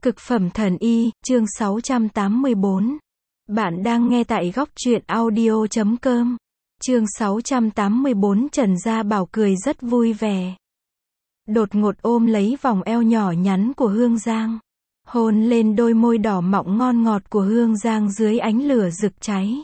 Cực phẩm thần y, chương 684. Bạn đang nghe tại góc truyện audio.com. Chương 684. Trần Gia Bảo cười rất vui vẻ. Đột ngột ôm lấy vòng eo nhỏ nhắn của Hương Giang. Hôn lên đôi môi đỏ mọng ngon ngọt của Hương Giang dưới ánh lửa rực cháy.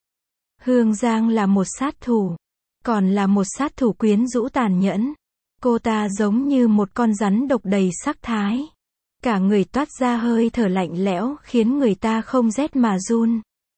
Hương Giang là một sát thủ. Còn là một sát thủ quyến rũ tàn nhẫn. Cô ta giống như một con rắn độc đầy sắc thái. Cả người toát ra hơi thở lạnh lẽo khiến người ta không rét mà run.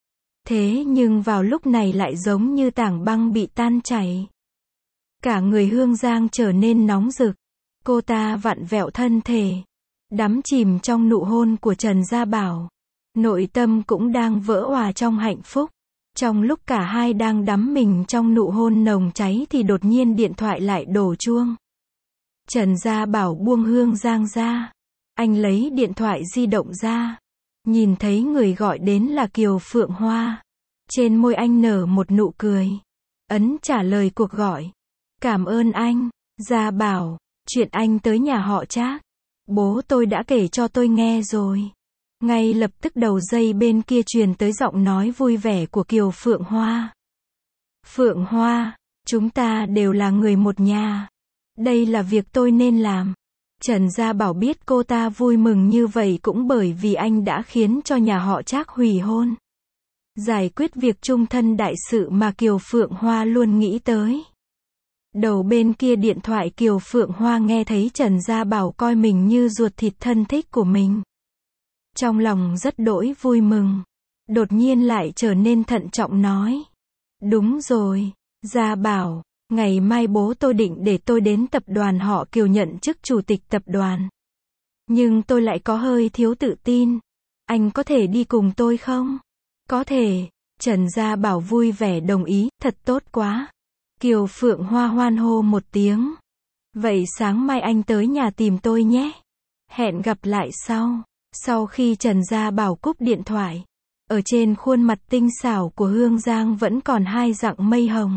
Thế nhưng vào lúc này lại giống như tảng băng bị tan chảy. Cả người Hương Giang trở nên nóng rực. Cô ta vặn vẹo thân thể. Đắm chìm trong nụ hôn của Trần Gia Bảo. Nội tâm cũng đang vỡ òa trong hạnh phúc. Trong lúc cả hai đang đắm mình trong nụ hôn nồng cháy thì đột nhiên điện thoại lại đổ chuông. Trần Gia Bảo buông Hương Giang ra. Anh lấy điện thoại di động ra. Nhìn thấy người gọi đến là Kiều Phượng Hoa. Trên môi anh nở một nụ cười. Ấn trả lời cuộc gọi. Cảm ơn anh, Gia Bảo. Chuyện anh tới nhà họ Trác. Bố tôi đã kể cho tôi nghe rồi. Ngay lập tức đầu dây bên kia truyền tới giọng nói vui vẻ của Kiều Phượng Hoa. Phượng Hoa, chúng ta đều là người một nhà. Đây là việc tôi nên làm. Trần Gia Bảo biết cô ta vui mừng như vậy cũng bởi vì anh đã khiến cho nhà họ Trác hủy hôn. Giải quyết việc chung thân đại sự mà Kiều Phượng Hoa luôn nghĩ tới. Đầu bên kia điện thoại Kiều Phượng Hoa nghe thấy Trần Gia Bảo coi mình như ruột thịt thân thích của mình. Trong lòng rất đỗi vui mừng. Đột nhiên lại trở nên thận trọng nói. Đúng rồi, Gia Bảo. Ngày mai bố tôi định để tôi đến tập đoàn họ Kiều nhận chức chủ tịch tập đoàn. Nhưng tôi lại có hơi thiếu tự tin. Anh có thể đi cùng tôi không? Có thể. Trần Gia Bảo vui vẻ đồng ý, thật tốt quá. Kiều Phượng Hoa hoan hô một tiếng. Vậy sáng mai anh tới nhà tìm tôi nhé. Hẹn gặp lại sau. Sau khi Trần Gia Bảo cúp điện thoại, ở trên khuôn mặt tinh xảo của Hương Giang vẫn còn hai dặng mây hồng.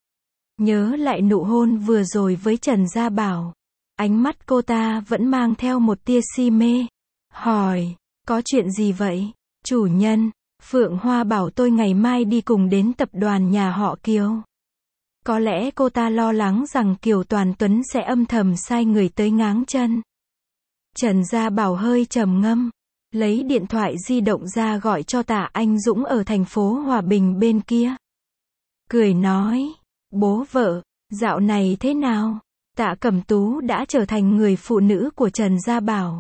Nhớ lại nụ hôn vừa rồi với Trần Gia Bảo. Ánh mắt cô ta vẫn mang theo một tia si mê. Hỏi, có chuyện gì vậy? Chủ nhân, Phượng Hoa bảo tôi ngày mai đi cùng đến tập đoàn nhà họ Kiều. Có lẽ cô ta lo lắng rằng Kiều Toàn Tuấn sẽ âm thầm sai người tới ngáng chân. Trần Gia Bảo hơi trầm ngâm. Lấy điện thoại di động ra gọi cho Tạ Anh Dũng ở thành phố Hòa Bình bên kia. Cười nói. Bố vợ, dạo này thế nào? Tạ Cẩm Tú đã trở thành người phụ nữ của Trần Gia Bảo.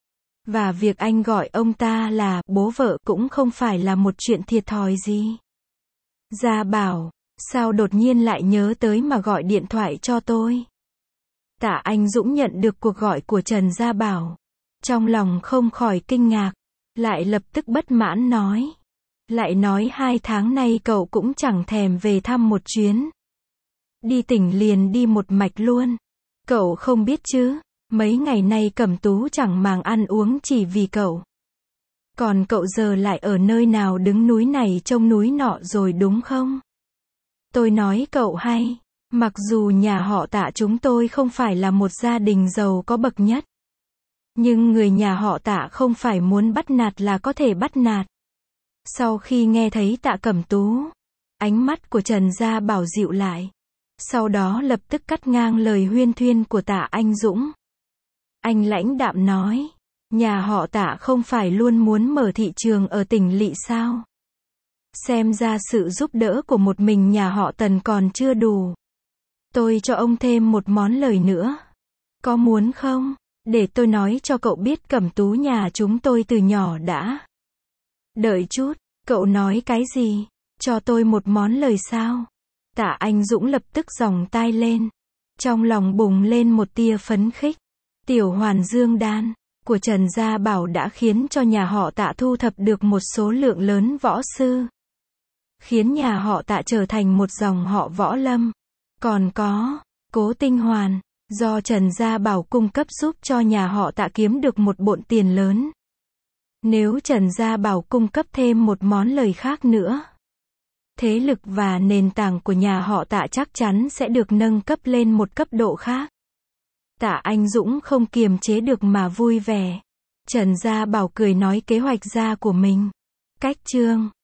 Và việc anh gọi ông ta là bố vợ cũng không phải là một chuyện thiệt thòi gì. Gia Bảo, sao đột nhiên lại nhớ tới mà gọi điện thoại cho tôi? Tạ Anh Dũng nhận được cuộc gọi của Trần Gia Bảo. Trong lòng không khỏi kinh ngạc. Lại lập tức bất mãn nói. Lại nói 2 tháng nay cậu cũng chẳng thèm về thăm một chuyến. Đi tỉnh liền đi một mạch luôn. Cậu không biết chứ, mấy ngày nay Cẩm Tú chẳng màng ăn uống chỉ vì cậu. Còn cậu giờ lại ở nơi nào đứng núi này trông núi nọ rồi đúng không? Tôi nói cậu hay, mặc dù nhà họ Tạ chúng tôi không phải là một gia đình giàu có bậc nhất. Nhưng người nhà họ Tạ không phải muốn bắt nạt là có thể bắt nạt. Sau khi nghe thấy Tạ Cẩm Tú, ánh mắt của Trần Gia Bảo dịu lại. Sau đó lập tức cắt ngang lời huyên thuyên của Tạ Anh Dũng. Anh lãnh đạm nói, nhà họ Tạ không phải luôn muốn mở thị trường ở tỉnh lỵ sao? Xem ra sự giúp đỡ của một mình nhà họ Tần còn chưa đủ. Tôi cho ông thêm một món lời nữa. Có muốn không? Để tôi nói cho cậu biết Cẩm Tú nhà chúng tôi từ nhỏ đã. Đợi chút, cậu nói cái gì? Cho tôi một món lời sao? Tạ Anh Dũng lập tức giòng tai lên. Trong lòng bùng lên một tia phấn khích. Tiểu hoàn dương đan của Trần Gia Bảo đã khiến cho nhà họ Tạ thu thập được một số lượng lớn võ sư. Khiến nhà họ Tạ trở thành một dòng họ võ lâm. Còn có, Cố Tinh Hoàn, do Trần Gia Bảo cung cấp giúp cho nhà họ Tạ kiếm được một bộn tiền lớn. Nếu Trần Gia Bảo cung cấp thêm một món lời khác nữa, thế lực và nền tảng của nhà họ Tạ chắc chắn sẽ được nâng cấp lên một cấp độ khác. Tạ Anh Dũng không kiềm chế được mà vui vẻ. Trần Gia Bảo cười nói kế hoạch gia của mình. Cách chương